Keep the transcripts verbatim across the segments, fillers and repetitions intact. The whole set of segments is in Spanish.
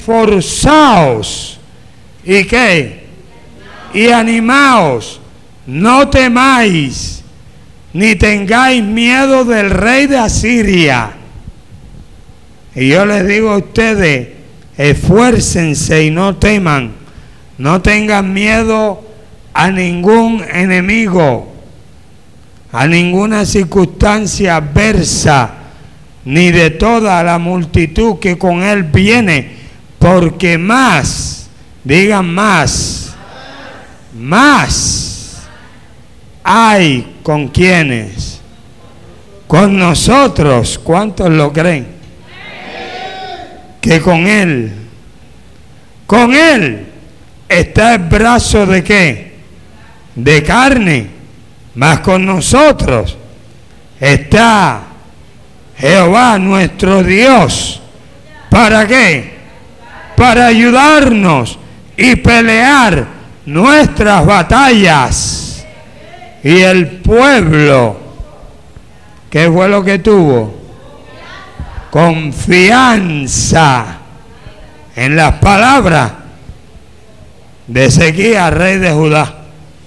esforzaos. ¿Y qué? Y animaos. No temáis, ni tengáis miedo del rey de Asiria. Y yo les digo a ustedes, esfuércense y no teman. No tengan miedo a ningún enemigo, a ninguna circunstancia adversa, ni de toda la multitud que con él viene, porque más, digan más, más hay con quienes, con nosotros. ¿Cuántos lo creen? Que con él, con él está el brazo de qué, de carne, mas con nosotros está Jehová nuestro Dios. ¿Para qué? Para ayudarnos y pelear nuestras batallas. Y el pueblo, ¿qué fue lo que tuvo? Confianza en las palabras de Ezequías, rey de Judá.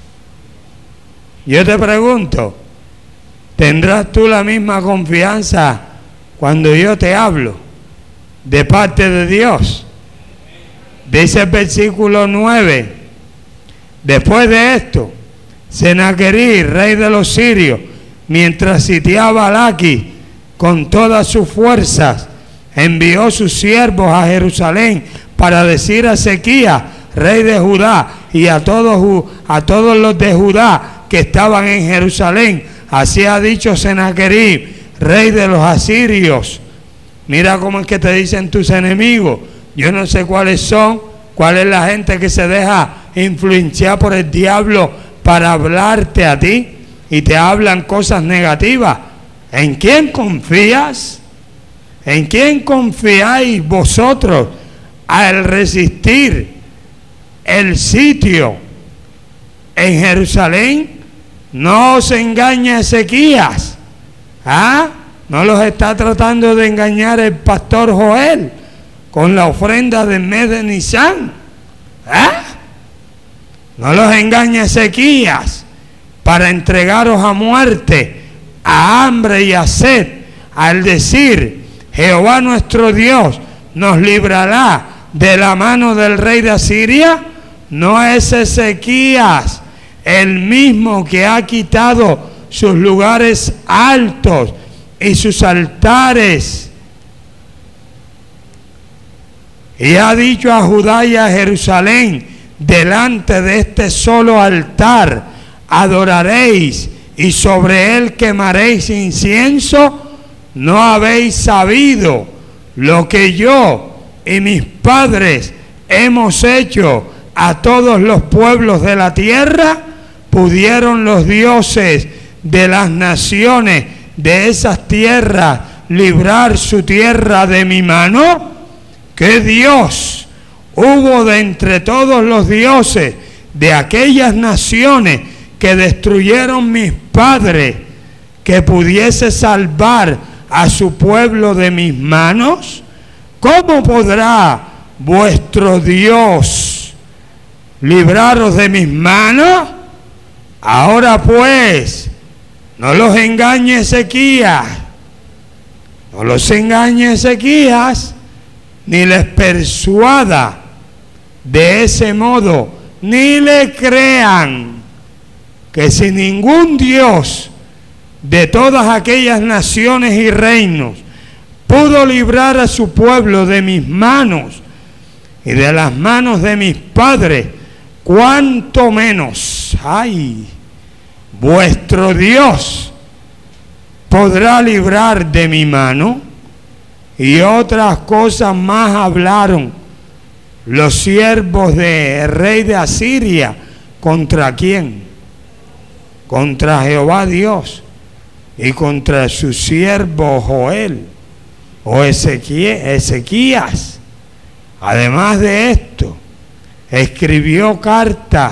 Yo te pregunto, ¿tendrás tú la misma confianza cuando yo te hablo de parte de Dios? Dice el versículo nueve, después de esto, Senaquerí, rey de los sirios, mientras sitiaba a Laquis con todas sus fuerzas, envió sus siervos a Jerusalén para decir a Ezequías, rey de Judá, y a todos, a todos los de Judá que estaban en Jerusalén, así ha dicho Senaquerí, rey de los asirios. Mira cómo es que te dicen tus enemigos. Yo no sé cuáles son, cuál es la gente que se deja influenciar por el diablo para hablarte a ti y te hablan cosas negativas. ¿En quién confías? ¿En quién confiáis vosotros al resistir el sitio en Jerusalén? No os engañe Ezequías. ¿Ah? No los está tratando de engañar el pastor Joel con la ofrenda del mes de Nisán. ¿Ah? No los engañe Ezequías para entregaros a muerte, a hambre y a sed, al decir, Jehová nuestro Dios nos librará de la mano del rey de Asiria. No es Ezequías el mismo que ha quitado sus lugares altos y sus altares, y ha dicho a Judá y a Jerusalén, delante de este solo altar adoraréis y sobre él quemaréis incienso. ¿No habéis sabido lo que yo y mis padres hemos hecho a todos los pueblos de la tierra? ¿Pudieron los dioses de las naciones de esas tierras librar su tierra de mi mano? ¿Qué Dios hubo de entre todos los dioses de aquellas naciones que destruyeron mis padres que pudiese salvar a su pueblo de mis manos? ¿Cómo podrá vuestro Dios libraros de mis manos? Ahora pues, no los engañe Ezequías, no los engañe Ezequías, ni les persuada de ese modo, ni le crean que si ningún Dios de todas aquellas naciones y reinos pudo librar a su pueblo de mis manos y de las manos de mis padres, cuánto menos, ay, vuestro Dios podrá librar de mi mano. Y otras cosas más hablaron los siervos del rey de Asiria. ¿Contra quién? Contra Jehová Dios y contra su siervo Joel o Ezequías. Además de esto, escribió cartas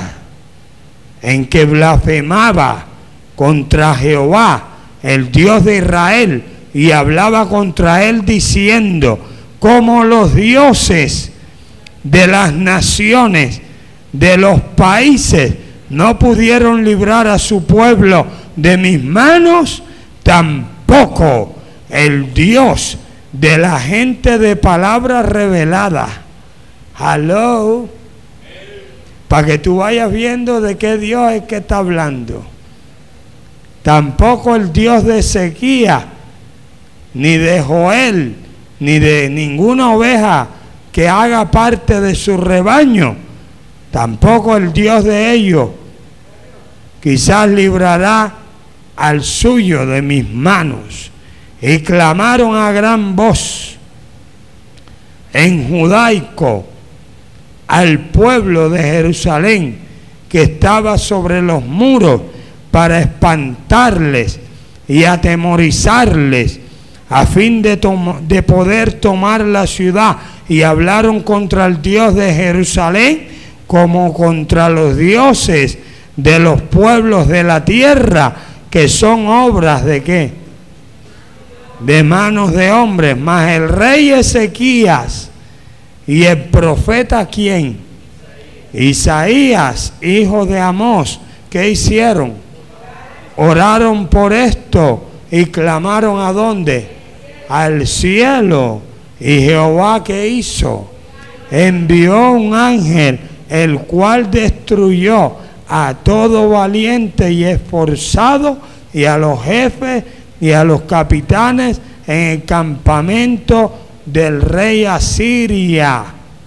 en que blasfemaba contra Jehová, el Dios de Israel, y hablaba contra él diciendo, como los dioses de las naciones, de los países, no pudieron librar a su pueblo de mis manos, tampoco el Dios de la gente de palabra revelada. Hello. Para que tú vayas viendo de qué Dios es que está hablando. Tampoco el Dios de Ezequías, ni de Joel, ni de ninguna oveja que haga parte de su rebaño. Tampoco el Dios de ellos quizás librará al suyo de mis manos. Y clamaron a gran voz en judaico al pueblo de Jerusalén que estaba sobre los muros para espantarles y atemorizarles a fin de, de poder tomar la ciudad, y hablaron contra el Dios de Jerusalén como contra los dioses de los pueblos de la tierra, que son obras de ¿qué? De manos de hombres. Mas el rey Ezequías y el profeta ¿quién? Isaías, hijo de Amós, ¿qué hicieron? Oraron por esto y clamaron ¿a dónde? Al cielo. Y Jehová ¿qué hizo? Envió un ángel, el cual destruyó a todo valiente y esforzado, y a los jefes y a los capitanes en el campamento del rey Asiria.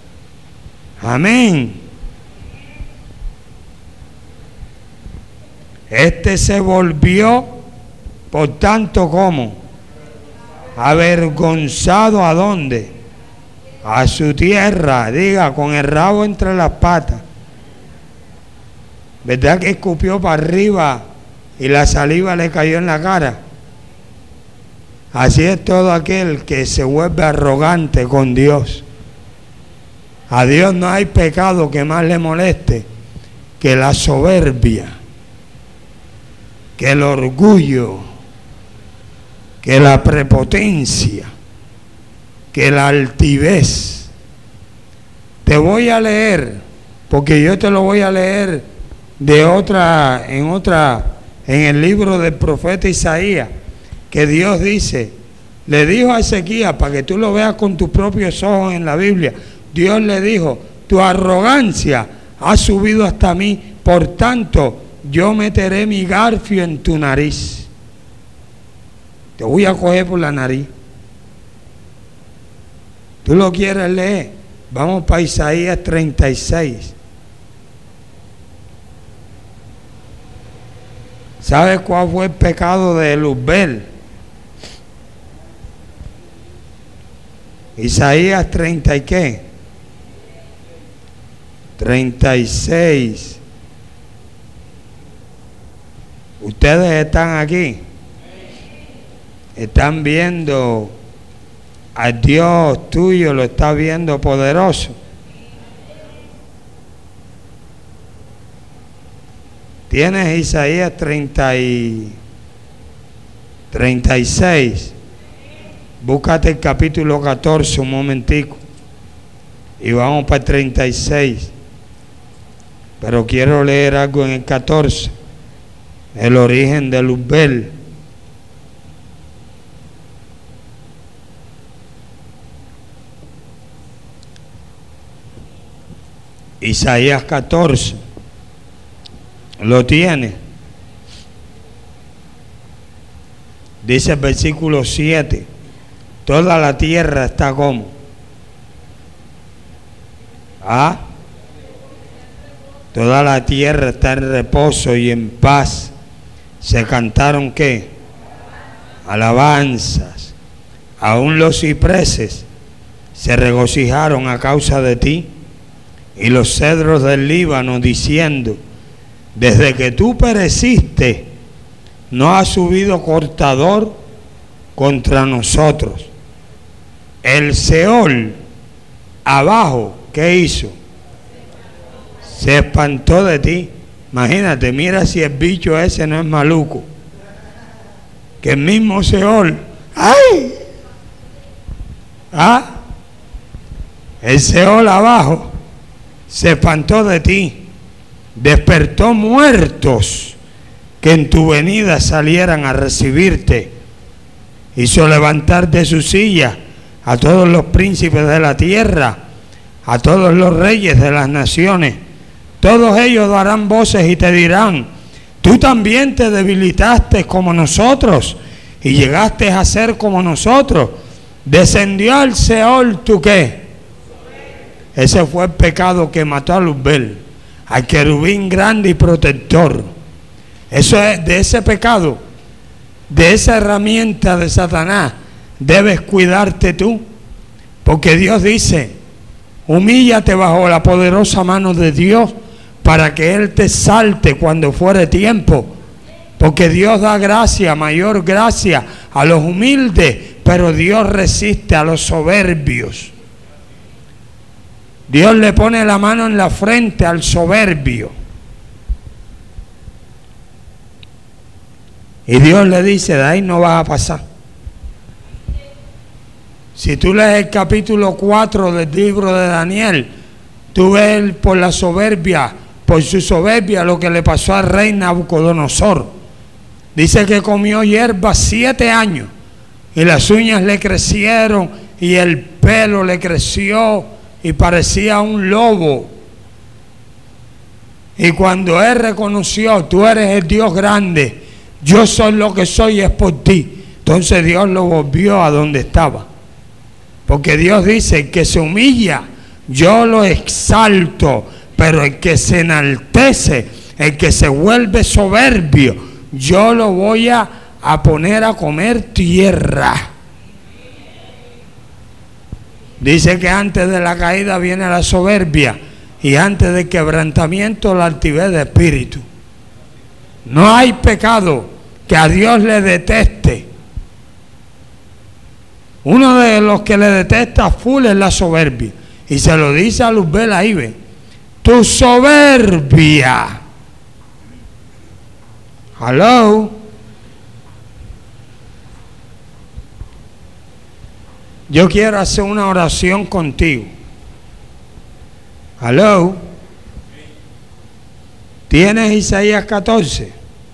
Amén. Este se volvió, por tanto, ¿cómo? Avergonzado. ¿A dónde? A su tierra, diga, con el rabo entre las patas. ¿Verdad que escupió para arriba y la saliva le cayó en la cara? Así es todo aquel que se vuelve arrogante con Dios. A Dios no hay pecado que más le moleste que la soberbia, que el orgullo, que la prepotencia, que la altivez. Te voy a leer, porque yo te lo voy a leer de otra, en otra, en el libro del profeta Isaías, que Dios dice, le dijo a Ezequías, para que tú lo veas con tus propios ojos en la Biblia, Dios le dijo, tu arrogancia ha subido hasta mí, por tanto, yo meteré mi garfio en tu nariz. Te voy a coger por la nariz. ¿Tú lo quieres leer? Vamos para Isaías treinta y seis. ¿Sabes cuál fue el pecado de Luzbel? Isaías treinta y qué? treinta y seis. Ustedes están aquí. Están viendo al Dios tuyo, lo está viendo poderoso. Tienes Isaías treinta y treinta y seis. Búscate el capítulo catorce un momentico. Y vamos para el treinta y seis. Pero quiero leer algo en el catorce. El origen de Luzbel. Isaías catorce. ¿Lo tiene? Dice el versículo siete. Toda la tierra está como. ¿Ah? Toda la tierra está en reposo y en paz. Se cantaron ¿qué? Alabanzas. Aún los cipreses se regocijaron a causa de ti, y los cedros del Líbano diciendo, desde que tú pereciste, no ha subido cortador contra nosotros. El Seol abajo, ¿qué hizo? Se espantó de ti. Imagínate, mira si el bicho ese no es maluco, que el mismo Seol, ¡ay! ¿Ah? El Seol abajo se espantó de ti, despertó muertos que en tu venida salieran a recibirte. Hizo levantar de su silla a todos los príncipes de la tierra, a todos los reyes de las naciones. Todos ellos darán voces y te dirán: tú también te debilitaste como nosotros y llegaste a ser como nosotros. Descendió al Seol tu qué. Ese fue el pecado que mató a Luzbel, al querubín grande y protector. Eso es, de ese pecado, de esa herramienta de Satanás, debes cuidarte tú. Porque Dios dice: humíllate bajo la poderosa mano de Dios para que Él te salte cuando fuere tiempo. Porque Dios da gracia, mayor gracia a los humildes, pero Dios resiste a los soberbios. Dios le pone la mano en la frente al soberbio. Y Dios le dice: de ahí no vas a pasar. Si tú lees el capítulo cuatro del libro de Daniel, tú ves por la soberbia, por su soberbia, lo que le pasó al rey Nabucodonosor. Dice que comió hierba siete años y las uñas le crecieron y el pelo le creció y parecía un lobo. Y cuando él reconoció: tú eres el Dios grande, yo soy lo que soy, es por ti. Entonces Dios lo volvió a donde estaba. Porque Dios dice: el que se humilla, yo lo exalto, pero el que se enaltece, el que se vuelve soberbio, yo lo voy a, a poner a comer tierra. Dice que antes de la caída viene la soberbia y antes del quebrantamiento la altivez de espíritu. No hay pecado que a Dios le deteste. Uno de los que le detesta full es la soberbia. Y se lo dice a Luzbel ahí, ve: tu soberbia. Hello. Yo quiero hacer una oración contigo. Hello. ¿Tienes Isaías catorce?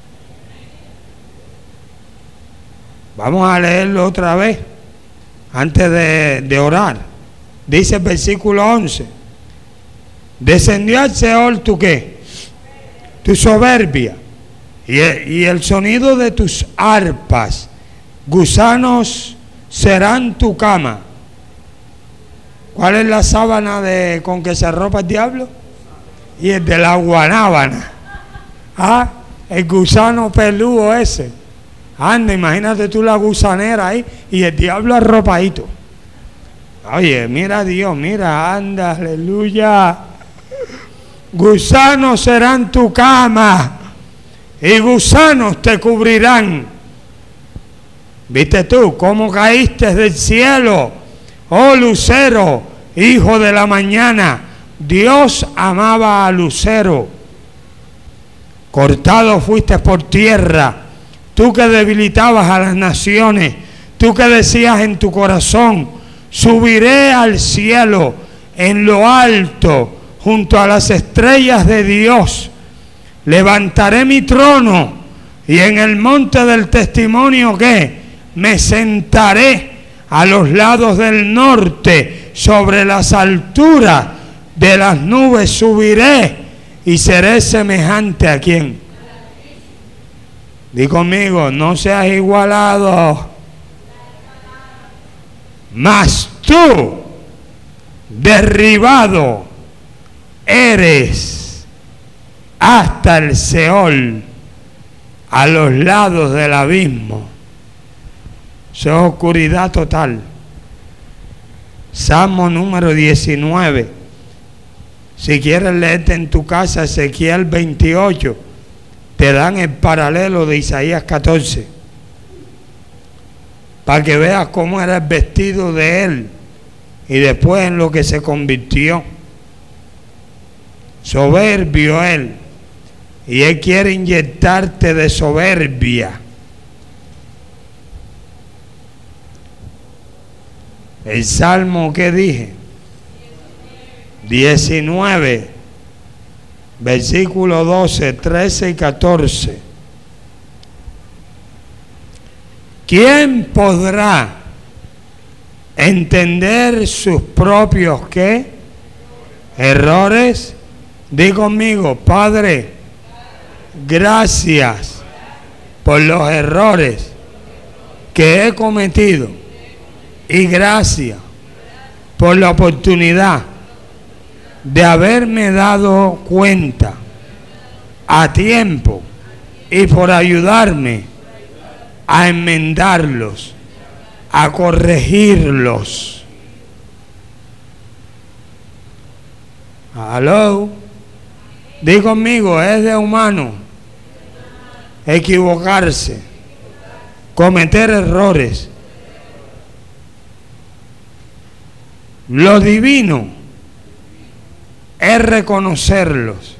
Vamos a leerlo otra vez antes de, de orar. Dice el versículo once: descendió al Seol tu qué, tu soberbia, y el, y el sonido de tus arpas, gusanos serán tu cama. ¿Cuál es la sábana de, con que se arropa el diablo? Y el de la guanábana. Ah, el gusano peludo ese. Anda, imagínate tú la gusanera ahí y el diablo arropadito. Oye, mira a Dios, mira, anda, aleluya. Gusanos serán tu cama y gusanos te cubrirán. ¿Viste tú cómo caíste del cielo, oh lucero, hijo de la mañana? Dios amaba a Lucero. Cortado fuiste por tierra, tú que debilitabas a las naciones, tú que decías en tu corazón: subiré al cielo, en lo alto, junto a las estrellas de Dios. Levantaré mi trono y en el monte del testimonio, ¿qué? Me sentaré a los lados del norte, sobre las alturas de las nubes subiré y seré semejante a quién. Di conmigo: no seas igualado, mas tú derribado eres hasta el Seol, a los lados del abismo. Eso es oscuridad total. Salmo número diecinueve. Si quieres leerte en tu casa Ezequiel veintiocho, te dan el paralelo de Isaías catorce, para que veas cómo era el vestido de él y después en lo que se convirtió. Soberbio él, y él quiere inyectarte de soberbia. El salmo que dije, diecinueve, versículo doce, trece y catorce. ¿Quién podrá entender sus propios qué? Errores. Di conmigo, Padre, gracias por los errores que he cometido y gracias por la oportunidad de haberme dado cuenta a tiempo y por ayudarme a enmendarlos, a corregirlos. Aló, di conmigo, es de humano equivocarse, cometer errores. Lo divino es reconocerlos.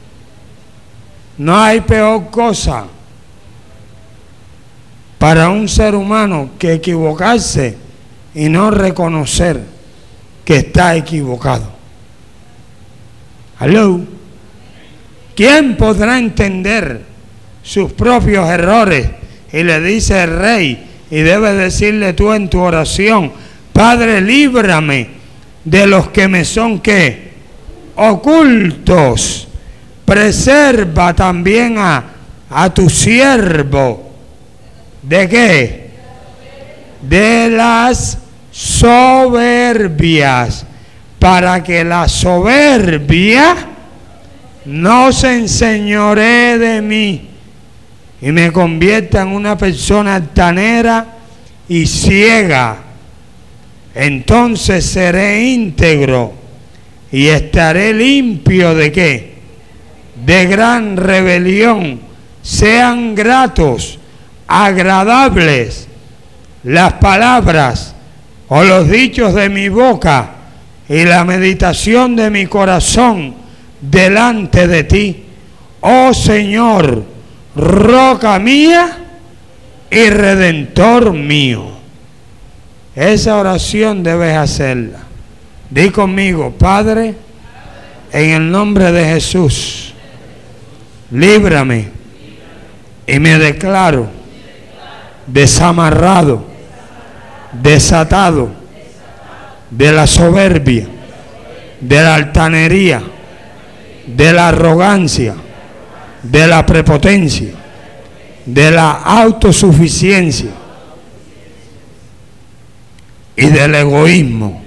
No hay peor cosa para un ser humano que equivocarse y no reconocer que está equivocado. ¿Aló? ¿Quién podrá entender sus propios errores? Y le dice el rey, y debes decirle tú en tu oración, Padre, líbrame de los que me son ¿qué? Ocultos. Preserva también a, a tu siervo. ¿De qué? De las soberbias, para que la soberbia no se enseñoree de mí y me convierta en una persona altanera y ciega. Entonces seré íntegro y estaré limpio de qué? De gran rebelión. Sean gratos, agradables las palabras o los dichos de mi boca y la meditación de mi corazón delante de ti, oh Señor, roca mía y redentor mío. Esa oración debes hacerla. Di conmigo, Padre, en el nombre de Jesús, líbrame y me declaro desamarrado, desatado de la soberbia, de la altanería, de la arrogancia, de la prepotencia, de la autosuficiencia y del egoísmo.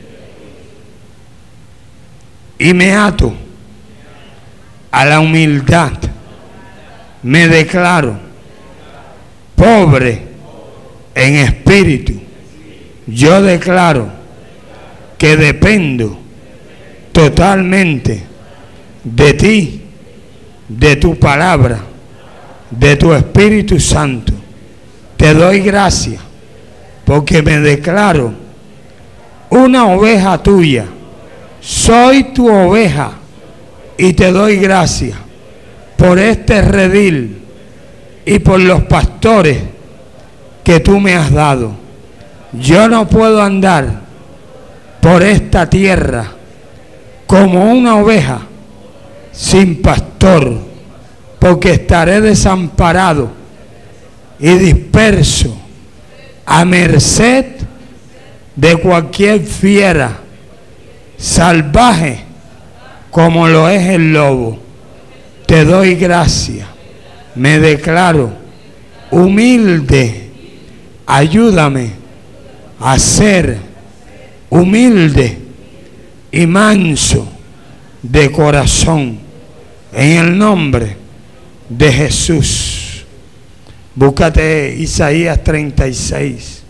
Y me ato a la humildad. Me declaro pobre en espíritu. Yo declaro que dependo totalmente de ti, de tu palabra, de tu Espíritu Santo. Te doy gracias porque me declaro una oveja tuya. Soy tu oveja y te doy gracias por este redil y por los pastores que tú me has dado. Yo no puedo andar por esta tierra como una oveja sin pastor, porque estaré desamparado y disperso a merced de cualquier fiera salvaje como lo es el lobo. Te doy gracias, me declaro humilde. Ayúdame a ser humilde y manso de corazón, en el nombre de Jesús. Búscate Isaías treinta y seis.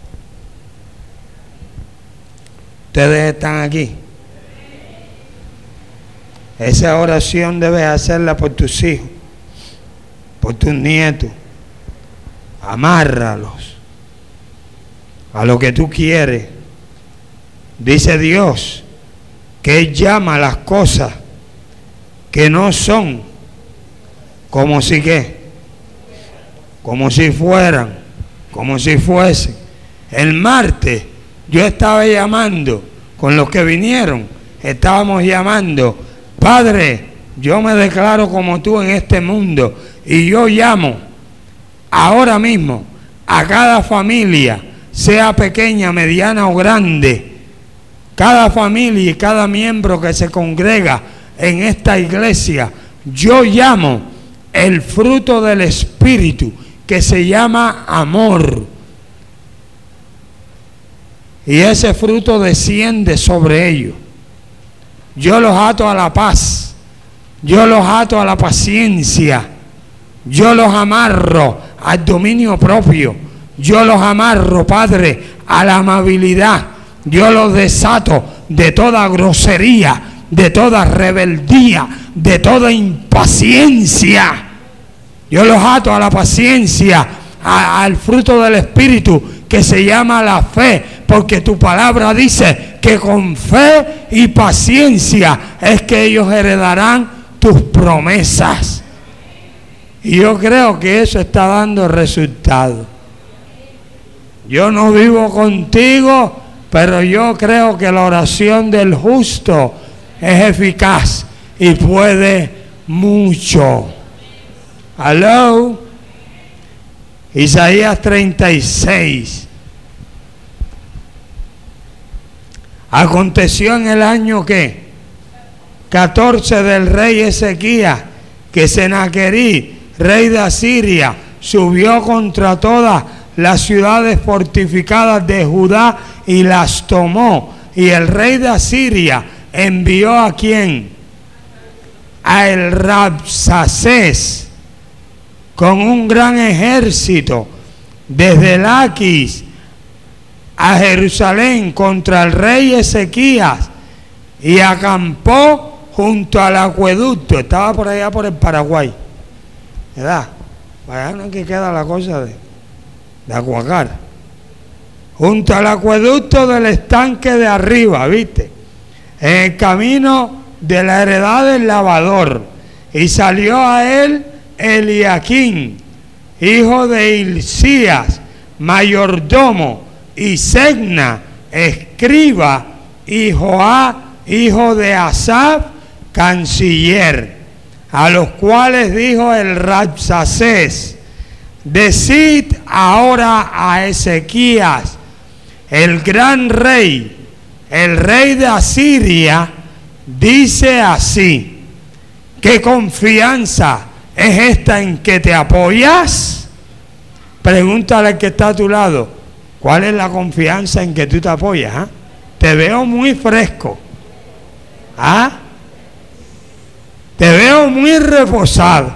Ustedes están aquí. Esa oración debes hacerla por tus hijos, por tus nietos. Amárralos a lo que tú quieres. Dice Dios que Él llama las cosas que no son como si qué, como si fueran, como si fuesen. El martes yo estaba llamando con los que vinieron estábamos llamando, Padre, yo me declaro como tú en este mundo y yo llamo ahora mismo a cada familia, sea pequeña, mediana o grande, cada familia y cada miembro que se congrega en esta iglesia, yo llamo el fruto del Espíritu que se llama amor. Y ese fruto desciende sobre ellos. Yo los ato a la paz, yo los ato a la paciencia, yo los amarro al dominio propio, yo los amarro, Padre, a la amabilidad, yo los desato de toda grosería, de toda rebeldía, de toda impaciencia. Yo los ato a la paciencia, a, al fruto del Espíritu que se llama la fe, porque tu palabra dice que con fe y paciencia es que ellos heredarán tus promesas. Y yo creo que eso está dando resultado. Yo no vivo contigo, pero yo creo que la oración del justo es eficaz y puede mucho. Hello. Isaías treinta y seis. Aconteció en el año que catorce del rey Ezequías, que Senaquerí, rey de Asiria, subió contra todas las ciudades fortificadas de Judá y las tomó. Y el rey de Asiria envió a quién? A el Rabsacés con un gran ejército desde Laquis a Jerusalén contra el rey Ezequías y acampó junto al acueducto. Estaba por allá por el Paraguay, ¿verdad? Allá no es que queda la cosa de, de Aguacar. Junto al acueducto del estanque de arriba, ¿viste? En el camino de la heredad del lavador. Y salió a él Eliaquín, hijo de Hilcías, mayordomo, y Segna, escriba, y Joá, hijo de Asaf, canciller, a los cuales dijo el Rabsacés: decid ahora a Ezequías, el gran rey, el rey de Asiria, dice así: ¿qué confianza es esta en que te apoyas? Pregúntale al que está a tu lado, ¿cuál es la confianza en que tú te apoyas? ¿Ah? Te veo muy fresco. ¿Ah? Te veo muy reposado.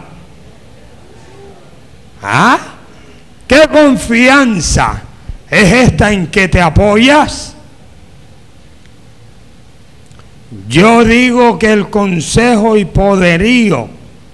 ¿Ah? ¿Qué confianza es esta en que te apoyas? Yo digo que el consejo y poderío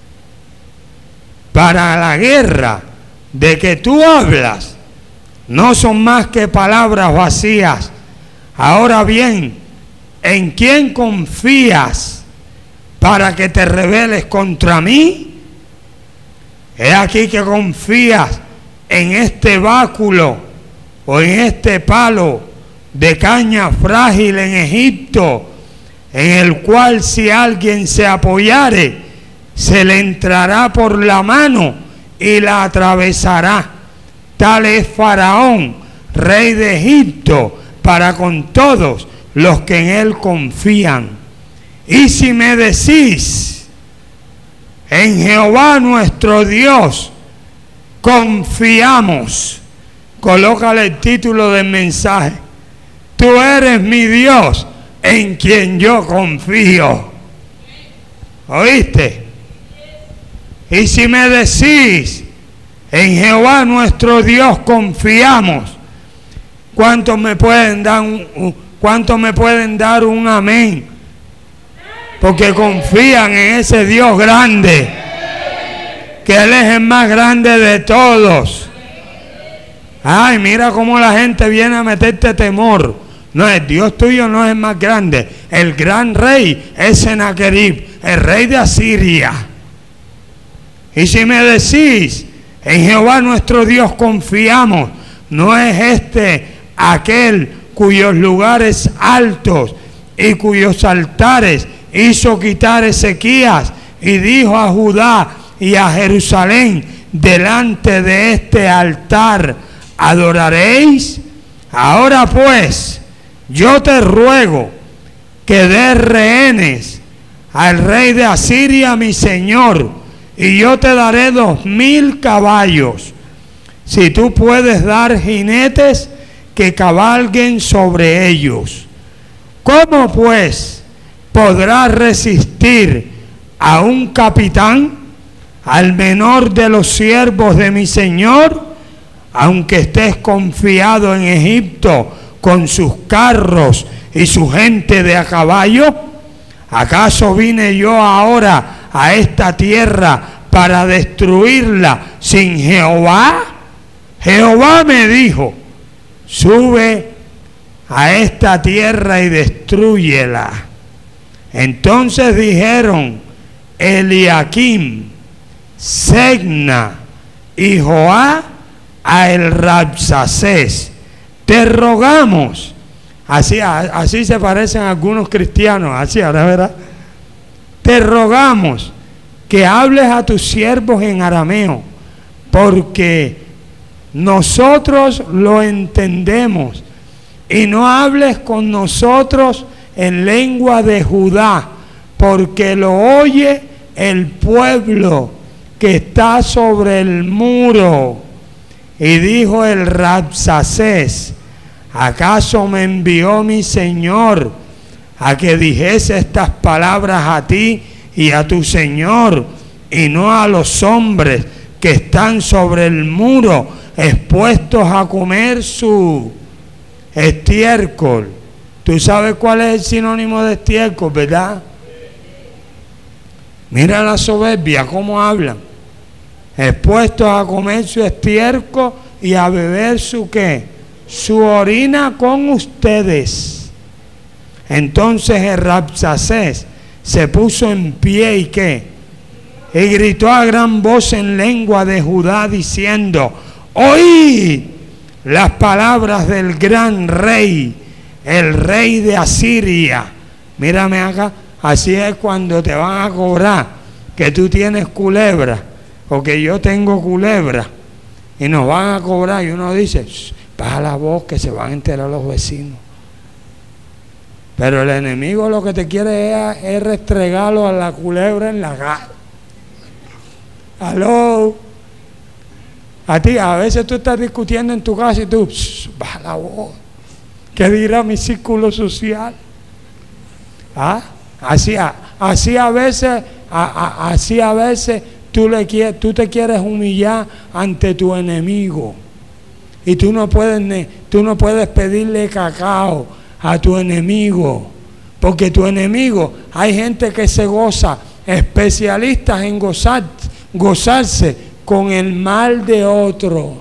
para la guerra de que tú hablas no son más que palabras vacías. Ahora bien, ¿en quién confías para que te rebeles contra mí? He aquí que confías en este báculo o en este palo de caña frágil en Egipto, en el cual si alguien se apoyare, se le entrará por la mano y la atravesará. Tal es Faraón, rey de Egipto, para con todos los que en él confían. Y si me decís, en Jehová nuestro Dios confiamos, colócale el título del mensaje: tú eres mi Dios en quien yo confío. ¿Oíste? Y si me decís, en Jehová nuestro Dios confiamos, ¿cuántos me pueden dar un, cuántos me pueden dar un amén? Porque confían en ese Dios grande, que Él es el más grande de todos. Ay, mira cómo la gente viene a meterte temor. No, el Dios tuyo no es el más grande. El gran rey es Senaquerib, el rey de Asiria. Y si me decís, en Jehová nuestro Dios confiamos, ¿no es este aquel cuyos lugares altos y cuyos altares hizo quitar Ezequías, y dijo a Judá y a Jerusalén: delante de este altar adoraréis. Ahora pues, yo te ruego que des rehenes al rey de Asiria, mi señor, y yo te daré dos mil caballos, si tú puedes dar jinetes que cabalguen sobre ellos. ¿Cómo pues podrás resistir a un capitán, al menor de los siervos de mi señor, aunque estés confiado en Egipto con sus carros y su gente de a caballo? ¿Acaso vine yo ahora a esta tierra para destruirla sin Jehová? Jehová me dijo: sube a esta tierra y destrúyela. Entonces dijeron Eliakim, Segna y Joá a el Rabsacés: te rogamos. Así, así se parecen algunos cristianos, así ahora, ¿verdad? Te rogamos que hables a tus siervos en arameo, porque nosotros lo entendemos, y no hables con nosotros en lengua de Judá, porque lo oye el pueblo que está sobre el muro. Y dijo el Rabsacés: ¿acaso me envió mi señor a que dijese estas palabras a ti y a tu señor, y no a los hombres que están sobre el muro, expuestos a comer su estiércol? ¿Tú sabes cuál es el sinónimo de estiércol, verdad? Mira la soberbia, cómo hablan. Expuestos a comer su estiércol y a beber su ¿qué? Su orina con ustedes. Entonces el Rabsacés se puso en pie y ¿qué? Y gritó a gran voz en lengua de Judá diciendo: oíd las palabras del gran rey, el rey de Asiria. Mírame acá, así es cuando te van a cobrar que tú tienes culebra, o que yo tengo culebra, y nos van a cobrar, y uno dice: baja la voz que se van a enterar los vecinos. Pero el enemigo lo que te quiere es, es restregarlo a la culebra en la cara. Aló. A ti, a veces tú estás discutiendo en tu casa y tú, baja la voz. ¿Qué dirá mi círculo social? ¿Ah? Así, así a veces, a, a, así a veces tú, le quieres, tú te quieres humillar ante tu enemigo. Y tú no puedes, tú no puedes pedirle cacao a tu enemigo. Porque tu enemigo, hay gente que se goza, especialistas en gozar, gozarse con el mal de otro.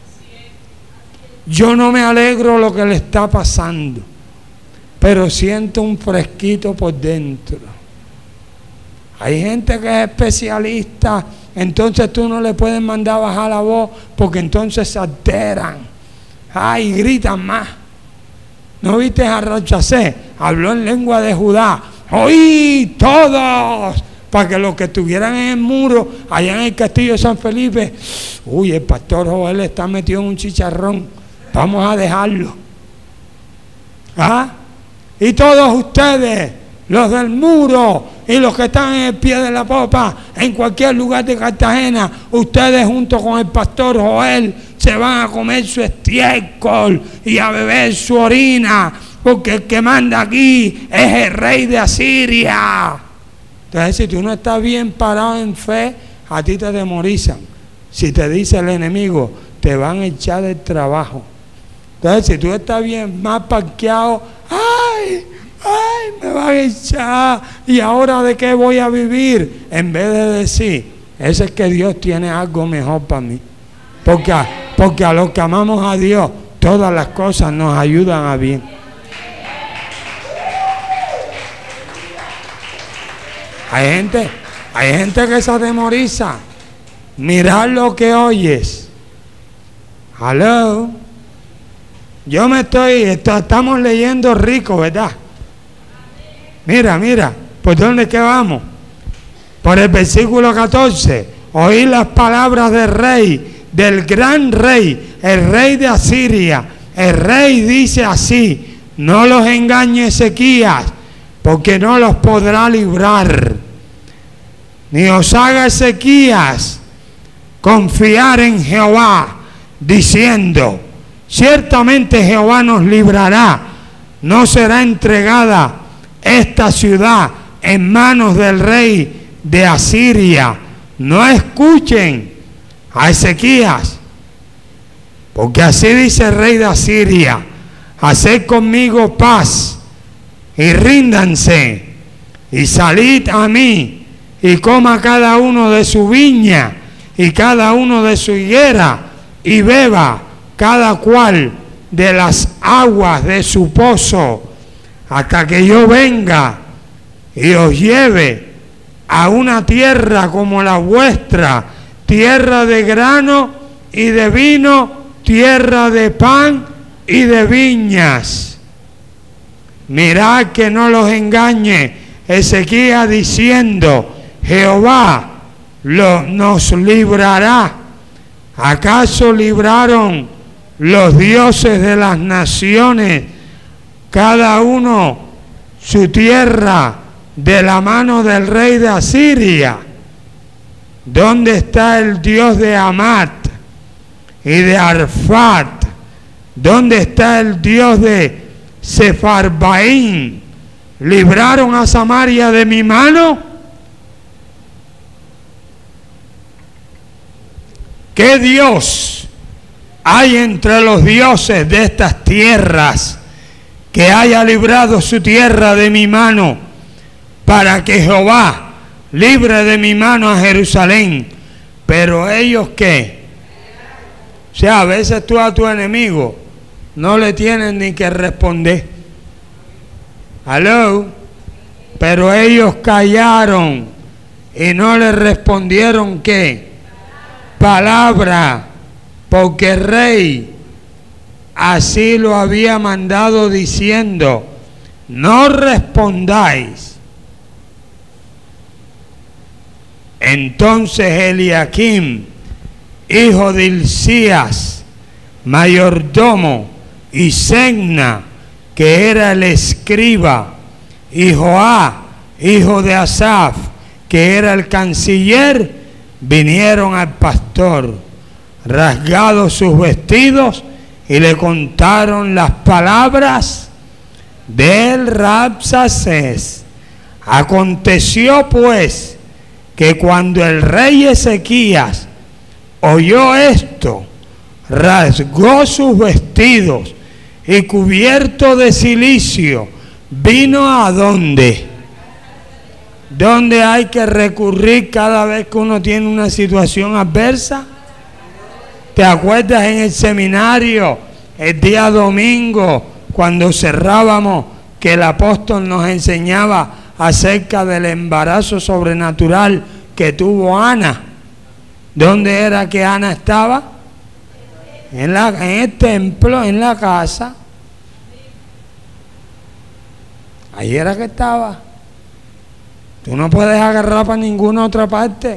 Yo no me alegro lo que le está pasando, pero siento un fresquito por dentro. Hay gente que es especialista, entonces tú no le puedes mandar bajar la voz, porque entonces se alteran. Ay, gritan más. ¿No viste a Rabsacés? Habló en lengua de Judá: oí todos, para que los que estuvieran en el muro, allá en el castillo de San Felipe, uy, el pastor Joel está metido en un chicharrón, vamos a dejarlo. ¿Ah? Y todos ustedes, los del muro y los que están en el pie de la popa, en cualquier lugar de Cartagena, ustedes junto con el pastor Joel se van a comer su estiércol y a beber su orina, porque el que manda aquí es el rey de Asiria. Entonces, si tú no estás bien parado en fe, a ti te demorizan. Si te dice el enemigo, te van a echar del trabajo. Entonces, si tú estás bien más parqueado, ¡ay! ¡Ay! Me van a echar. ¿Y ahora de qué voy a vivir? En vez de decir, ese es que Dios tiene algo mejor para mí. Porque, porque a los que amamos a Dios, todas las cosas nos ayudan a bien. Hay gente, hay gente que se atemoriza. Mirar lo que oyes. Hello. Yo me estoy, esto, estamos leyendo rico, ¿verdad? Mira, mira, ¿por dónde que vamos? Por el versículo catorce. Oí las palabras del rey, del gran rey, el rey de Asiria. El rey dice así: no los engañe Ezequías, porque no los podrá librar. Ni os haga Ezequías confiar en Jehová, diciendo: ciertamente Jehová nos librará, no será entregada esta ciudad en manos del rey de Asiria. No escuchen a Ezequías, porque así dice el rey de Asiria: haced conmigo paz y ríndanse, y salid a mí, y coma cada uno de su viña y cada uno de su higuera, y beba cada cual de las aguas de su pozo, hasta que yo venga y os lleve a una tierra como la vuestra, tierra de grano y de vino, tierra de pan y de viñas. Mirad que no los engañe Ezequías diciendo: Jehová lo, nos librará. ¿Acaso libraron los dioses de las naciones, cada uno su tierra, de la mano del rey de Asiria? ¿Dónde está el Dios de Amat y de Arfat? ¿Dónde está el Dios de Sefarbaín? ¿Libraron a Samaria de mi mano? ¿Qué Dios hay entre los dioses de estas tierras que haya librado su tierra de mi mano, para que Jehová libre de mi mano a Jerusalén? Pero ellos, ¿qué? O sea, a veces tú a tu enemigo no le tienes ni que responder. ¿Aló? Pero ellos callaron y no le respondieron, ¿qué? Palabra, porque el rey así lo había mandado, diciendo: no respondáis. Entonces Eliakim, hijo de Hilcías, mayordomo, y Segna, que era el escriba, y Joá, hijo de Asaf, que era el canciller, vinieron al pastor, rasgados sus vestidos, y le contaron las palabras del Rabsacés. Aconteció pues que cuando el rey Ezequías oyó esto, rasgó sus vestidos y cubierto de cilicio, vino a donde, donde hay que recurrir cada vez que uno tiene una situación adversa. ¿Te acuerdas en el seminario, el día domingo, cuando cerrábamos, que el apóstol nos enseñaba acerca del embarazo sobrenatural que tuvo Ana? ¿Dónde era que Ana estaba? En, la, en el templo, en la casa. Ahí era que estaba. Tú no puedes agarrar para ninguna otra parte.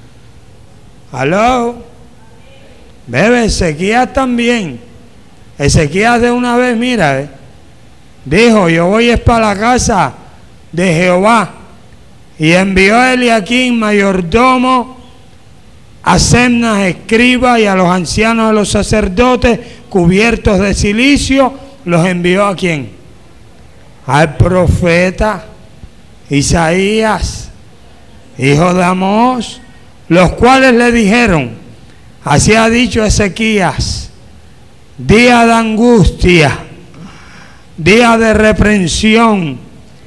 ¿Aló? Bebe, Ezequías también. Ezequías de una vez, mira, eh, dijo: yo voy es para la casa de Jehová. Y envió a Eliakim, mayordomo, a Semnas, escriba, y a los ancianos de los sacerdotes, cubiertos de cilicio. ¿Los envió a quién? Al profeta Isaías, hijo de Amós, los cuales le dijeron: así ha dicho Ezequías, día de angustia, día de reprensión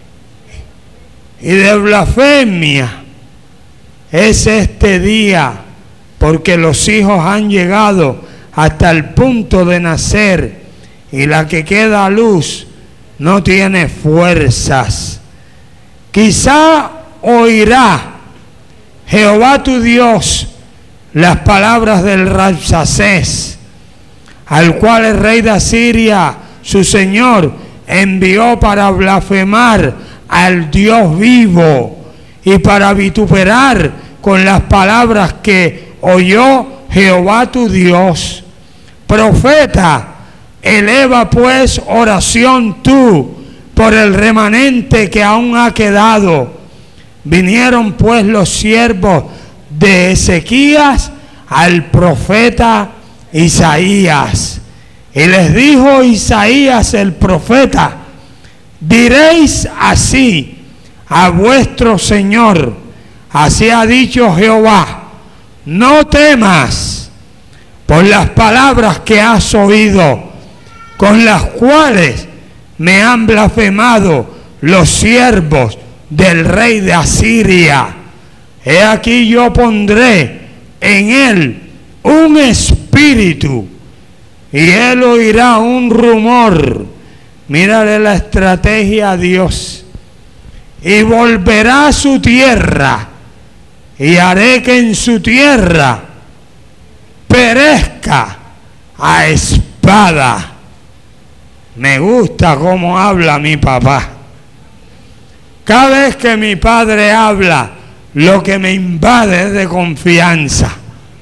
y de blasfemia es este día, porque los hijos han llegado hasta el punto de nacer, y la que queda a luz no tiene fuerzas. Quizá oirá Jehová tu Dios las palabras del Rabsacés, al cual el rey de Asiria, su señor, envió para blasfemar al Dios vivo y para vituperar con las palabras que oyó Jehová tu Dios. Profeta, eleva pues oración tú por el remanente que aún ha quedado. Vinieron pues los siervos de Ezequías al profeta Isaías. Y les dijo Isaías el profeta: diréis así a vuestro Señor, así ha dicho Jehová, no temas por las palabras que has oído, con las cuales me han blasfemado los siervos del rey de Asiria. He aquí yo pondré en él un espíritu y él oirá un rumor. Mírale la estrategia a Dios. Y volverá a su tierra y haré que en su tierra perezca a espada. Me gusta cómo habla mi papá. Cada vez que mi padre habla, lo que me invade es de confianza.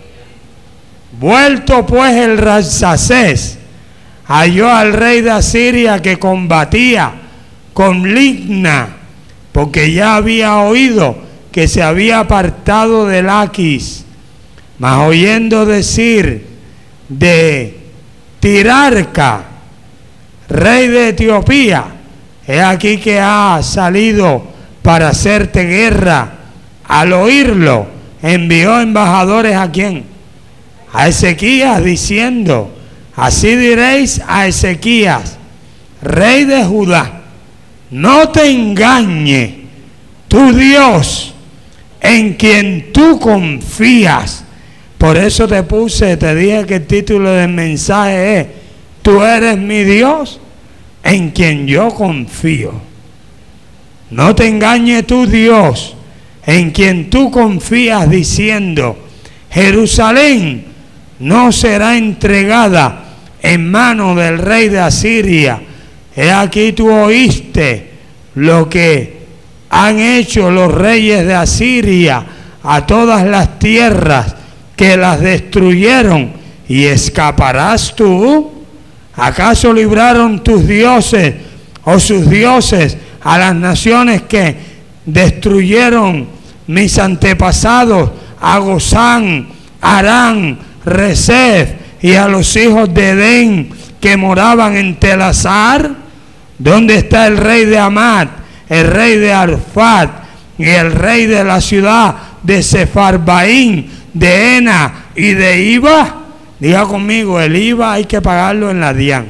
Vuelto pues el Rabsacés, halló al rey de Asiria que combatía con Libna, porque ya había oído que se había apartado de Laquis. Mas oyendo decir de Tirarca, rey de Etiopía, he aquí que ha salido para hacerte guerra. Al oírlo, envió embajadores ¿a quién? A Ezequías, diciendo: así diréis a Ezequías, rey de Judá, no te engañe tu Dios en quien tú confías. Por eso te puse, te dije que el título del mensaje es: tú eres mi Dios en quien yo confío. No te engañe tu Dios en quien tú confías, diciendo: Jerusalén no será entregada en manos del rey de Asiria. He aquí tú oíste lo que han hecho los reyes de Asiria a todas las tierras que las destruyeron, y escaparás tú. ¿Acaso libraron tus dioses o sus dioses a las naciones que destruyeron mis antepasados, a Gozán, Arán, Rezef y a los hijos de Edén que moraban en Telasar? ¿Dónde está el rey de Amat, el rey de Arfat y el rey de la ciudad de Sefarbaín, de Ena y de Iba? Diga conmigo, el I V A hay que pagarlo en la DIAN.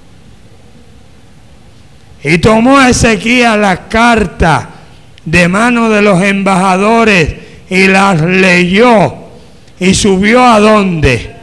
Y tomó Ezequías las cartas de mano de los embajadores y las leyó y subió a dónde.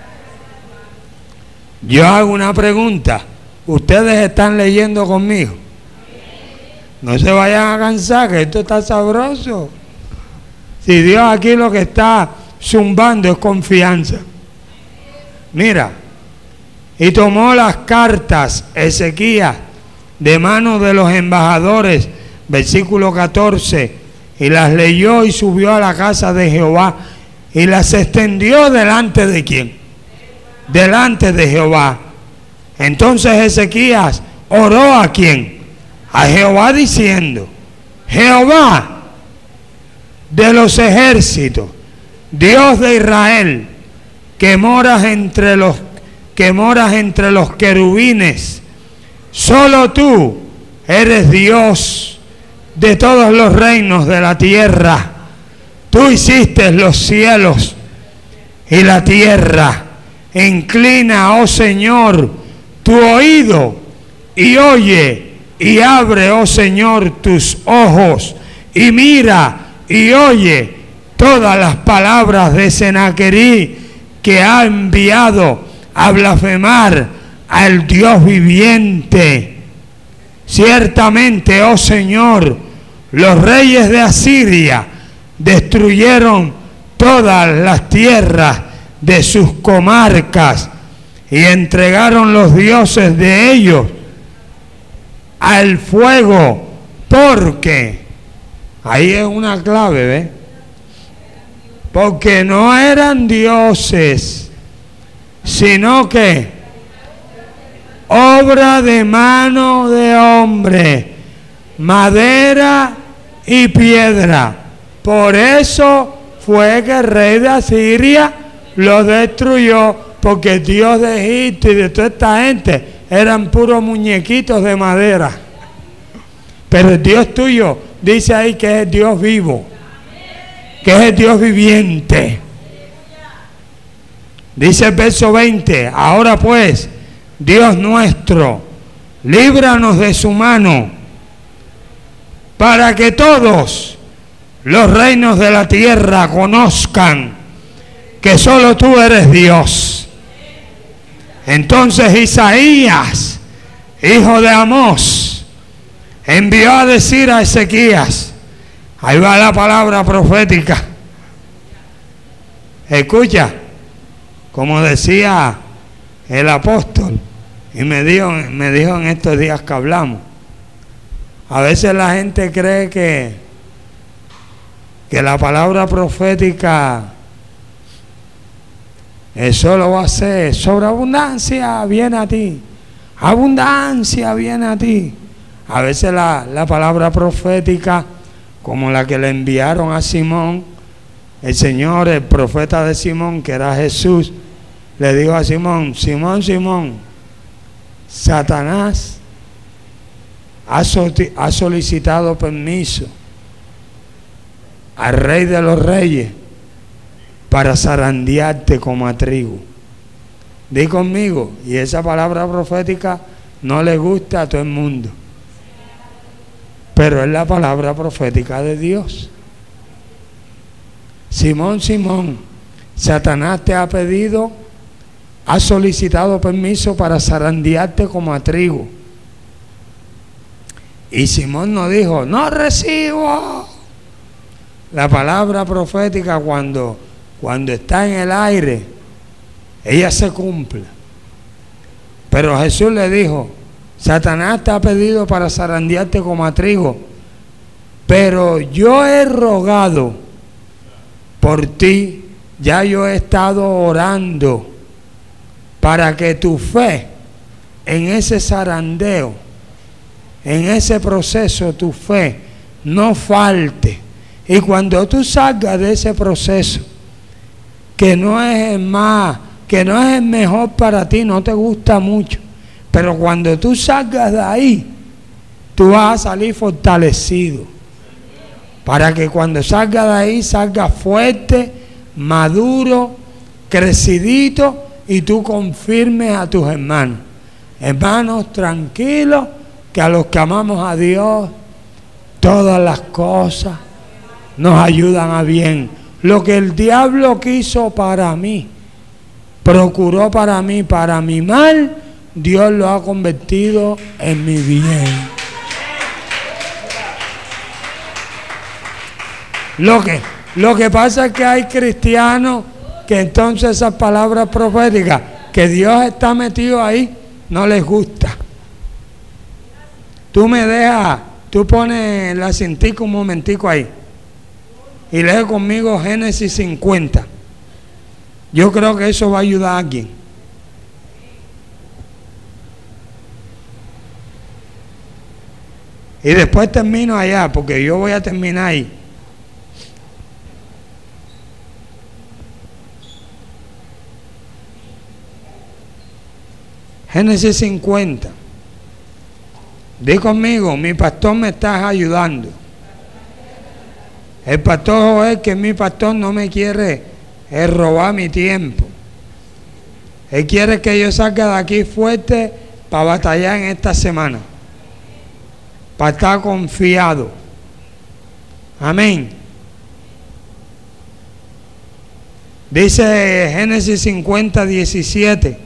Yo hago una pregunta. ¿Ustedes están leyendo conmigo? No se vayan a cansar, que esto está sabroso. Si Dios aquí lo que está zumbando es confianza. Mira, y tomó las cartas Ezequías de manos de los embajadores, versículo catorce, y las leyó y subió a la casa de Jehová y las extendió delante de quién, delante de Jehová. Entonces Ezequías oró a quién, a Jehová, diciendo: Jehová de los ejércitos, Dios de Israel, que moras entre los que moras entre los querubines, solo tú eres Dios de todos los reinos de la tierra. Tú hiciste los cielos y la tierra. Inclina, oh Señor, tu oído y oye, y abre, oh Señor, tus ojos y mira y oye todas las palabras de Senaquerí, que ha enviado a blasfemar al Dios viviente. Ciertamente, oh Señor, los reyes de Asiria destruyeron todas las tierras de sus comarcas y entregaron los dioses de ellos al fuego Porque, ahí es una clave, ¿ves? Porque no eran dioses, sino que obra de mano de hombre, madera y piedra. Por eso fue que el rey de Asiria lo destruyó, porque el Dios de Egipto y de toda esta gente eran puros muñequitos de madera. Pero el Dios tuyo dice ahí que es el Dios vivo, que es el Dios viviente. Dice el verso veinte, ahora pues, Dios nuestro, líbranos de su mano, para que todos los reinos de la tierra conozcan que solo tú eres Dios. Entonces Isaías, hijo de Amós, envió a decir a Ezequías, ahí va la palabra profética. Escucha, como decía el apóstol, y me dijo, me dijo en estos días que hablamos, a veces la gente cree que, que la palabra profética eso lo va a hacer sobreabundancia viene a ti, abundancia viene a ti. A veces la, la palabra profética, como la que le enviaron a Simón, el Señor, el profeta de Simón, que era Jesús, le dijo a Simón, Simón, Simón, Satanás ha, so, ha solicitado permiso al Rey de los Reyes para zarandearte como a trigo. Di conmigo, y esa palabra profética no le gusta a todo el mundo, pero es la palabra profética de Dios. Simón, Simón, Satanás te ha pedido, ha solicitado permiso para zarandearte como a trigo. Y Simón no dijo, no recibo. La palabra profética cuando, cuando está en el aire, ella se cumple. Pero Jesús le dijo, Satanás te ha pedido para zarandearte como a trigo, pero yo he rogado por ti, ya yo he estado orando para que tu fe en ese zarandeo, en ese proceso, tu fe no falte. Y cuando tú salgas de ese proceso, que no es el más, que no es el mejor para ti, no te gusta mucho, pero cuando tú salgas de ahí, tú vas a salir fortalecido, para que cuando salgas de ahí, salgas fuerte, maduro, crecidito, y tú confirmes a tus hermanos. Hermanos, tranquilos, que a los que amamos a Dios, todas las cosas nos ayudan a bien. Lo que el diablo quiso para mí, procuró para mí, para mi mal, Dios lo ha convertido en mi bien. Lo que, lo que pasa es que hay cristianos que entonces esas palabras proféticas, que Dios está metido ahí, no les gusta. Tú me dejas, tú pones la cintica un momentico ahí y lee conmigo Génesis cincuenta. Yo creo que eso va a ayudar a alguien. Y después termino allá, porque yo voy a terminar ahí. Génesis cincuenta. Di conmigo, mi pastor me está ayudando. El pastor Joel, que mi pastor, no me quiere es robar mi tiempo. Él quiere que yo salga de aquí fuerte para batallar en esta semana, para estar confiado. Amén. Dice Génesis cincuenta, diecisiete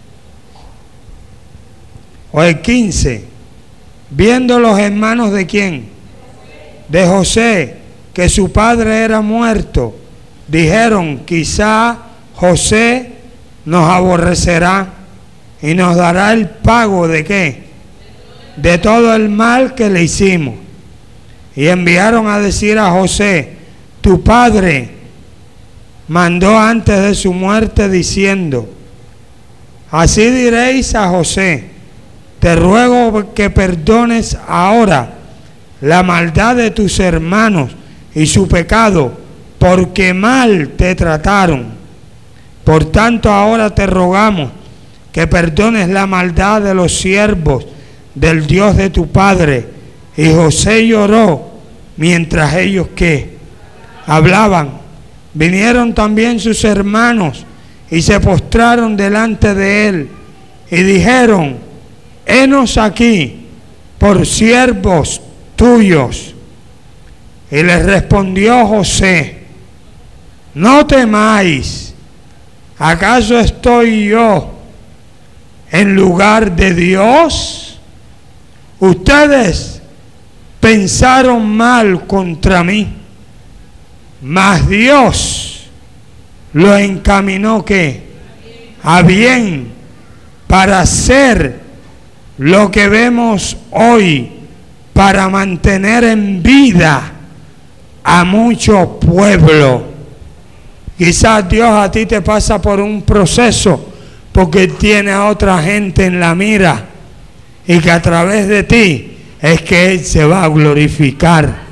o el quince. Viendo los hermanos de quién, de José, que su padre era muerto, dijeron, quizá José nos aborrecerá y nos dará el pago de qué, de todo el mal que le hicimos. y enviaron a decir a José: tu padre mandó antes de su muerte diciendo: así diréis a José, te ruego que perdones ahora la maldad de tus hermanos y su pecado, porque mal te trataron. Por tanto, ahora te rogamos que perdones la maldad de los siervos del Dios de tu padre. Y José lloró mientras ellos ¿qué? Hablaban. Vinieron también sus hermanos y se postraron delante de él y dijeron: henos aquí por siervos tuyos. Y les respondió José: no temáis, ¿acaso estoy yo en lugar de Dios? Ustedes pensaron mal contra mí, mas Dios lo encaminó ¿qué? A bien, para hacer lo que vemos hoy, para mantener en vida a mucho pueblo. Quizás Dios a ti te pasa por un proceso porque tiene a otra gente en la mira y que a través de ti es que Él se va a glorificar.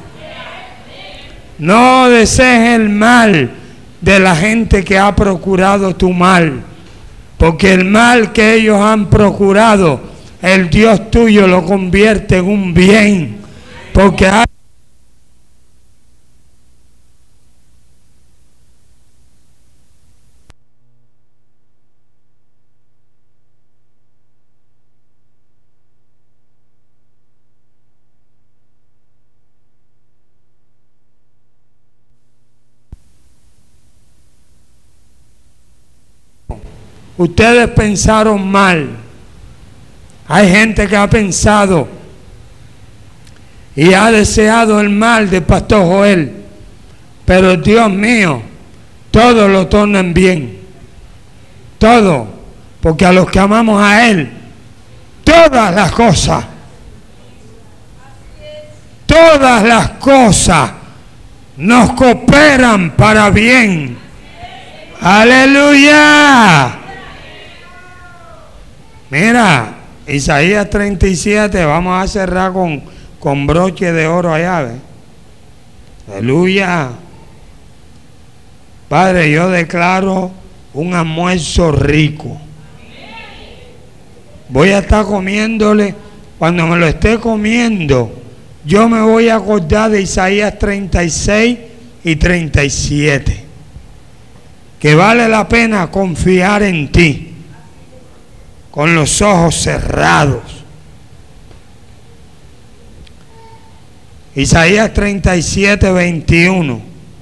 No desees el mal de la gente que ha procurado tu mal, porque el mal que ellos han procurado, el Dios tuyo lo convierte en un bien, porque hay ustedes pensaron mal. Hay gente que ha pensado y ha deseado el mal del pastor Joel, pero Dios mío, todo lo torna en bien. Todo, porque a los que amamos a Él, todas las cosas, todas las cosas nos cooperan para bien. Aleluya. Mira, Isaías treinta y siete, vamos a cerrar con, con broche de oro allá, ¿ves? Aleluya. Padre, yo declaro un almuerzo rico. Voy a estar comiéndole, cuando me lo esté comiendo, yo me voy a acordar de Isaías treinta y seis y treinta y siete. Que vale la pena confiar en ti con los ojos cerrados. Isaías treinta y siete, veintiuno.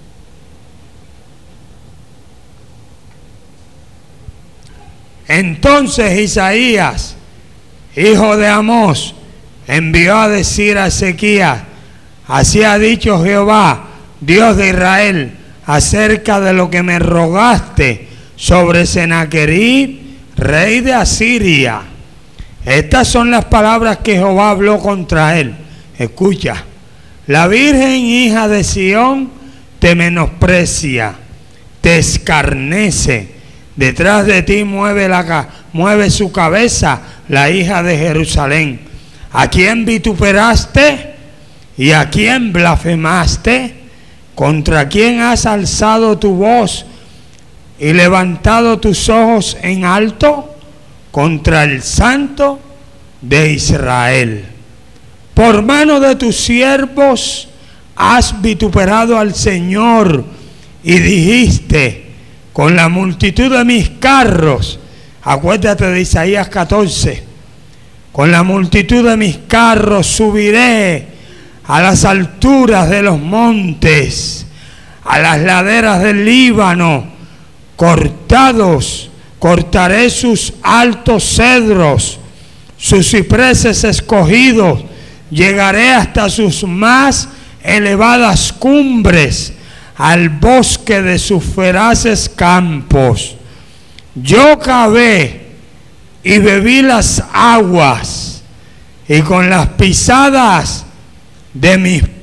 Entonces Isaías, hijo de Amós, envió a decir a Ezequías: así ha dicho Jehová, Dios de Israel, acerca de lo que me rogaste sobre Sennacherib, rey de Asiria. Estas son las palabras que Jehová habló contra él. Escucha: la virgen hija de Sión te menosprecia, te escarnece. Detrás de ti mueve, la, mueve su cabeza la hija de Jerusalén. ¿A quién vituperaste y a quién blasfemaste? ¿Contra quién has alzado tu voz y levantado tus ojos en alto? Contra el Santo de Israel. Por mano de tus siervos has vituperado al Señor y dijiste: con la multitud de mis carros, acuérdate de Isaías catorce, con la multitud de mis carros subiré a las alturas de los montes, a las laderas del Líbano, cortados, cortaré sus altos cedros, sus cipreses escogidos, llegaré hasta sus más elevadas cumbres, al bosque de sus feraces campos. Yo cavé y bebí las aguas, y con las pisadas de mis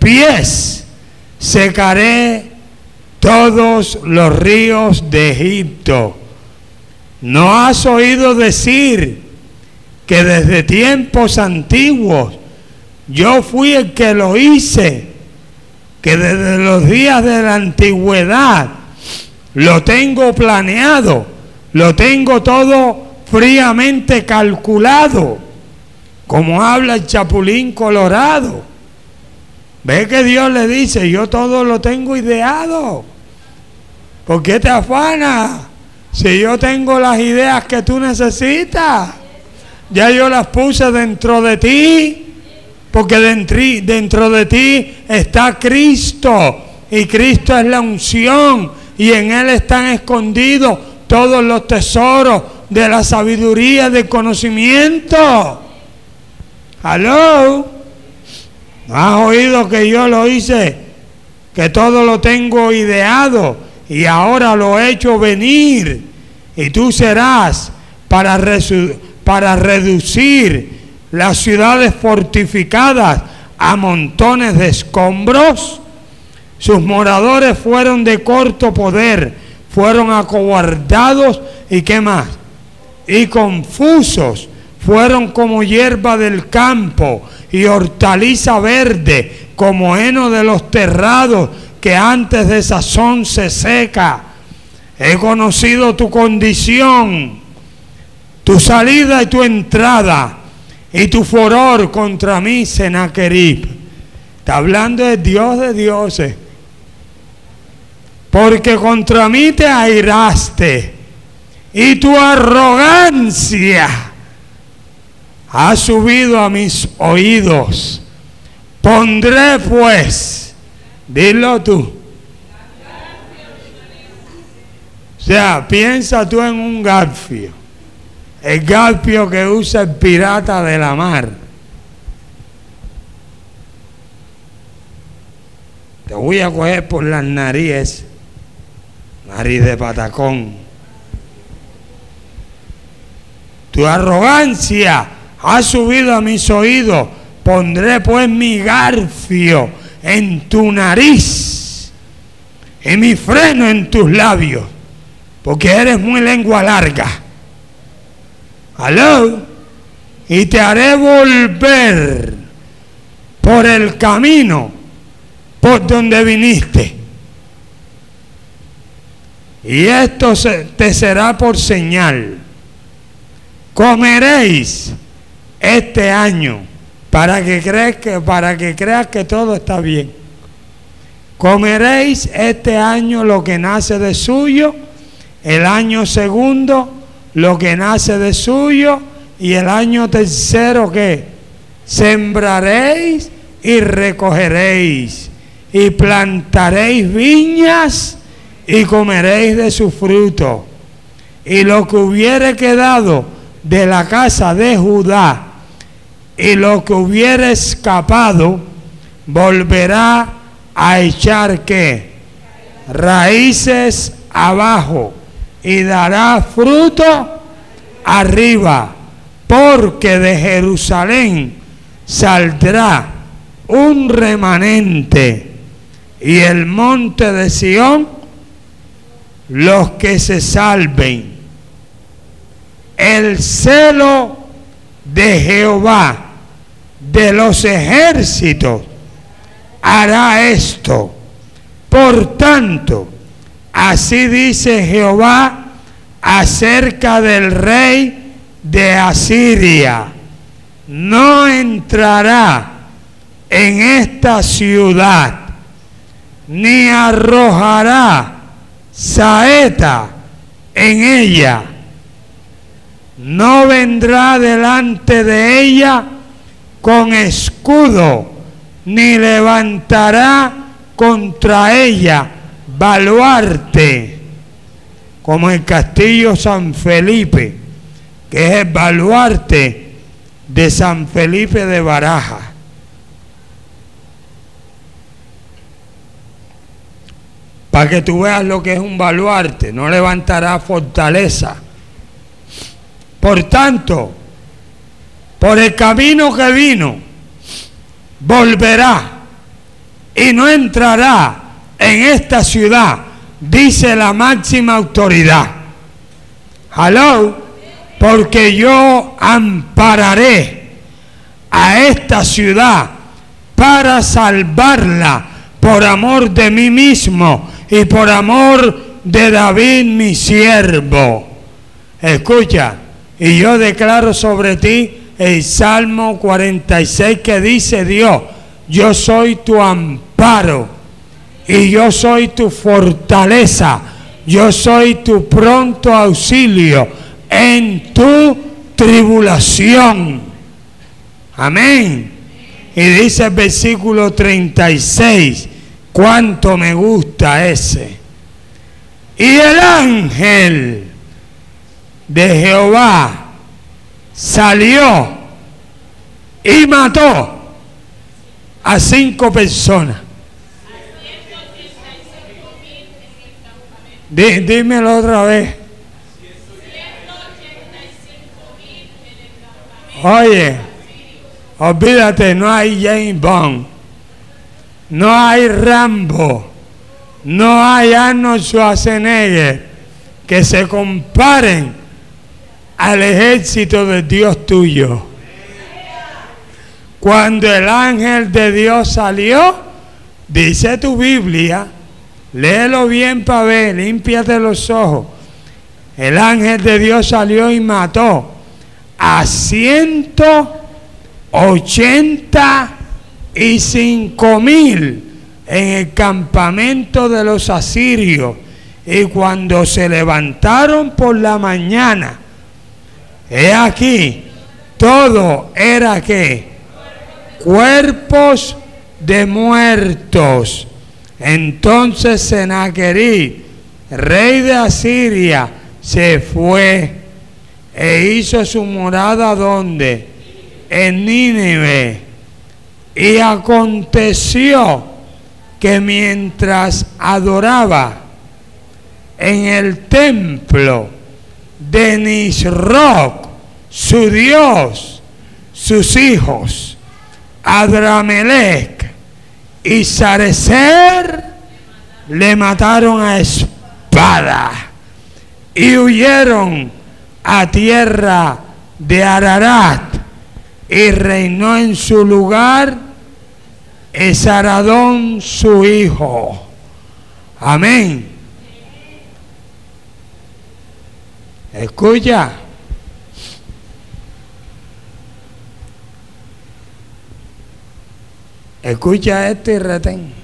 pies secaré todos los ríos de Egipto. ¿No has oído decir que desde tiempos antiguos yo fui el que lo hice? Que desde los días de la antigüedad lo tengo planeado, lo tengo todo fríamente calculado, como habla el Chapulín Colorado. Ve que Dios le dice, yo todo lo tengo ideado. ¿Por qué te afanas? Si yo tengo las ideas que tú necesitas, ya yo las puse dentro de ti, porque dentro, dentro de ti está Cristo, y Cristo es la unción, y en Él están escondidos todos los tesoros de la sabiduría, del conocimiento. ¿Aló? ¿No has oído que yo lo hice? Que todo lo tengo ideado y ahora lo he hecho venir, y tú serás para, resu- para reducir las ciudades fortificadas a montones de escombros. Sus moradores fueron de corto poder, fueron acobardados y qué más, y confusos, fueron como hierba del campo y hortaliza verde, como heno de los terrados que antes de sazón se seca. He conocido tu condición, tu salida y tu entrada, y tu furor contra mí, Sennacherib. Está hablando de Dios de dioses. Porque contra mí te airaste, y tu arrogancia ha subido a mis oídos. Pondré pues, dilo tú. O sea, piensa tú en un garfio, el garfio que usa el pirata de la mar. Te voy a coger por las narices, nariz de patacón. Tu arrogancia ha subido a mis oídos. Pondré pues mi garfio en tu nariz y mi freno en tus labios, porque eres muy lengua larga. ¿Aló? Y te haré volver por el camino por donde viniste. Y esto se, te será por señal. Comeréis este año para que creas que, para que creas que todo está bien. Comeréis este año lo que nace de suyo, el año segundo lo que nace de suyo, y el año tercero ¿qué? Sembraréis y recogeréis, y plantaréis viñas y comeréis de su fruto. Y lo que hubiere quedado de la casa de Judá y lo que hubiere escapado volverá a echar ¿qué? Raíces abajo, y dará fruto arriba, porque de Jerusalén saldrá un remanente, y el monte de Sión los que se salven. El celo de Jehová de los ejércitos hará esto. Por tanto, así dice Jehová acerca del rey de Asiria: no entrará en esta ciudad, ni arrojará saeta en ella, no vendrá delante de ella con escudo, ni levantará contra ella baluarte, como el castillo San Felipe, que es el baluarte de San Felipe de Barajas. Para que tú veas lo que es un baluarte, no levantará fortaleza. Por tanto, por el camino que vino, volverá y no entrará en esta ciudad, dice la máxima autoridad. Hello, porque yo ampararé a esta ciudad para salvarla por amor de mí mismo y por amor de David mi siervo. Escucha, y yo declaro sobre ti el Salmo cuarenta y seis que dice Dios: yo soy tu amparo y yo soy tu fortaleza, yo soy tu pronto auxilio en tu tribulación. Amén. Y dice el versículo treinta y seis, cuánto me gusta ese. Y el ángel de Jehová salió y mató a cinco personas. Dí, dímelo otra vez. Oye, olvídate, no hay James Bond, no hay Rambo, no hay Arnold Schwarzenegger que se comparen al ejército de Dios tuyo. Cuando el ángel de Dios salió, dice tu Biblia, léelo bien para ver, límpiate los ojos. El ángel de Dios salió y mató a ciento ochenta y cinco mil en el campamento de los asirios. Y cuando se levantaron por la mañana, he aquí, todo era que cuerpos de muertos. Entonces Sennacherib, rey de Asiria, se fue e hizo su morada donde, en Nínive. Y aconteció que mientras adoraba en el templo de Nisroch, su dios, sus hijos, Adramelech y Sarecer, le mataron a espada y huyeron a tierra de Ararat, y reinó en su lugar Esaradón su hijo. Amén. Escucha. Escucha esto y retén.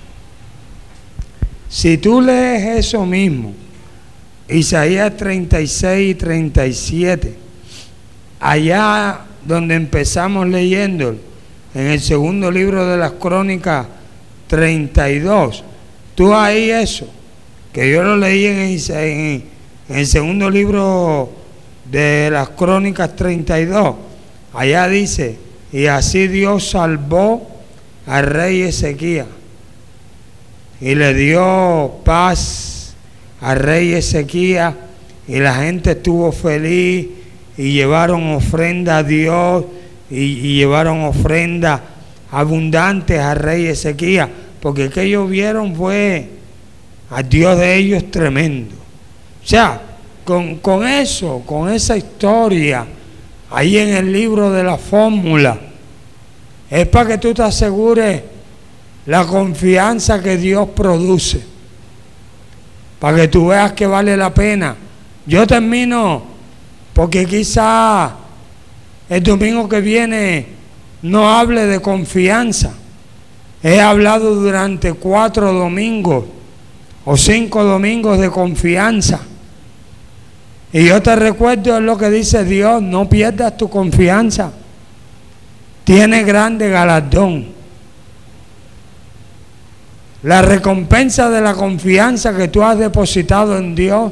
Si tú lees eso mismo, Isaías treinta y seis y treinta y siete, allá donde empezamos leyendo, en el segundo libro de las Crónicas treinta y dos, tú ahí eso, que yo lo leí en el, en, en el segundo libro de las Crónicas treinta y dos, allá dice, y así Dios salvó al rey Ezequías y le dio paz al rey Ezequías, y la gente estuvo feliz y llevaron ofrenda a Dios y, y llevaron ofrenda abundantes al rey Ezequías, porque que ellos vieron fue al Dios de ellos tremendo. O sea, con, con eso, con esa historia ahí en el libro de la fórmula, es para que tú te asegures la confianza que Dios produce, para que tú veas que vale la pena. Yo termino, porque quizá el domingo que viene no hable de confianza. He hablado durante cuatro domingos o cinco domingos de confianza. Y yo te recuerdo lo que dice Dios: no pierdas tu confianza. Tiene grande galardón. La recompensa de la confianza que tú has depositado en Dios,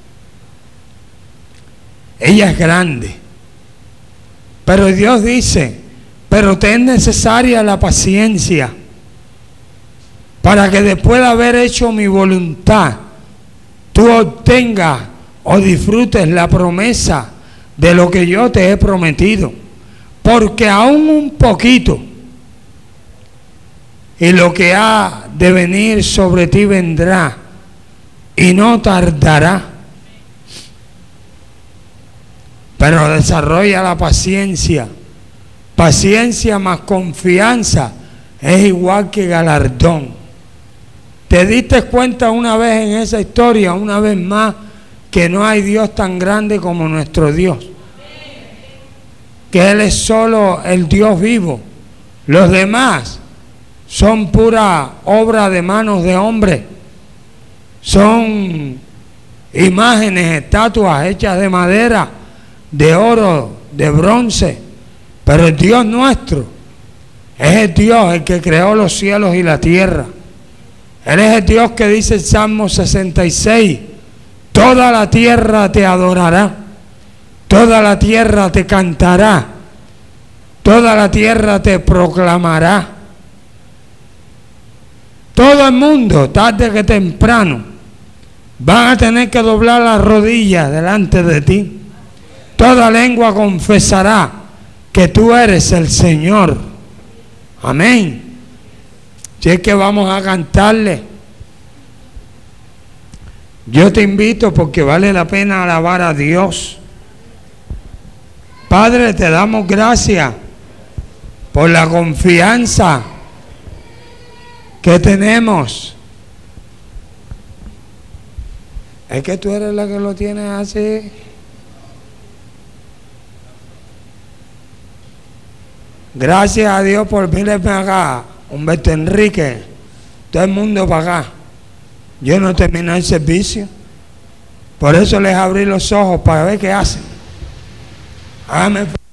ella es grande. Pero Dios dice, pero te es necesaria la paciencia para que después de haber hecho mi voluntad, tú obtengas o disfrutes la promesa de lo que yo te he prometido. Porque aún un poquito, y lo que ha de venir sobre ti vendrá y no tardará. Pero desarrolla la paciencia. Paciencia más confianza es igual que galardón. ¿Te diste cuenta una vez en esa historia, una vez más, que no hay Dios tan grande como nuestro Dios? Que Él es solo el Dios vivo. Los demás son pura obra de manos de hombres. Son imágenes, estatuas hechas de madera, de oro, de bronce. Pero el Dios nuestro es el Dios el que creó los cielos y la tierra. Él es el Dios que dice el Salmo sesenta y seis, toda la tierra te adorará, toda la tierra te cantará, toda la tierra te proclamará. Todo el mundo, tarde que temprano, van a tener que doblar las rodillas delante de ti. Toda lengua confesará que tú eres el Señor. Amén. Si es que vamos a cantarle, yo te invito porque vale la pena alabar a Dios. Padre, te damos gracias por la confianza que tenemos. Es que tú eres la que lo tienes así. Gracias a Dios por venirme acá, Humberto Enrique, todo el mundo para acá. Yo no terminé el servicio, por eso les abrí los ojos para ver qué hacen. Hágame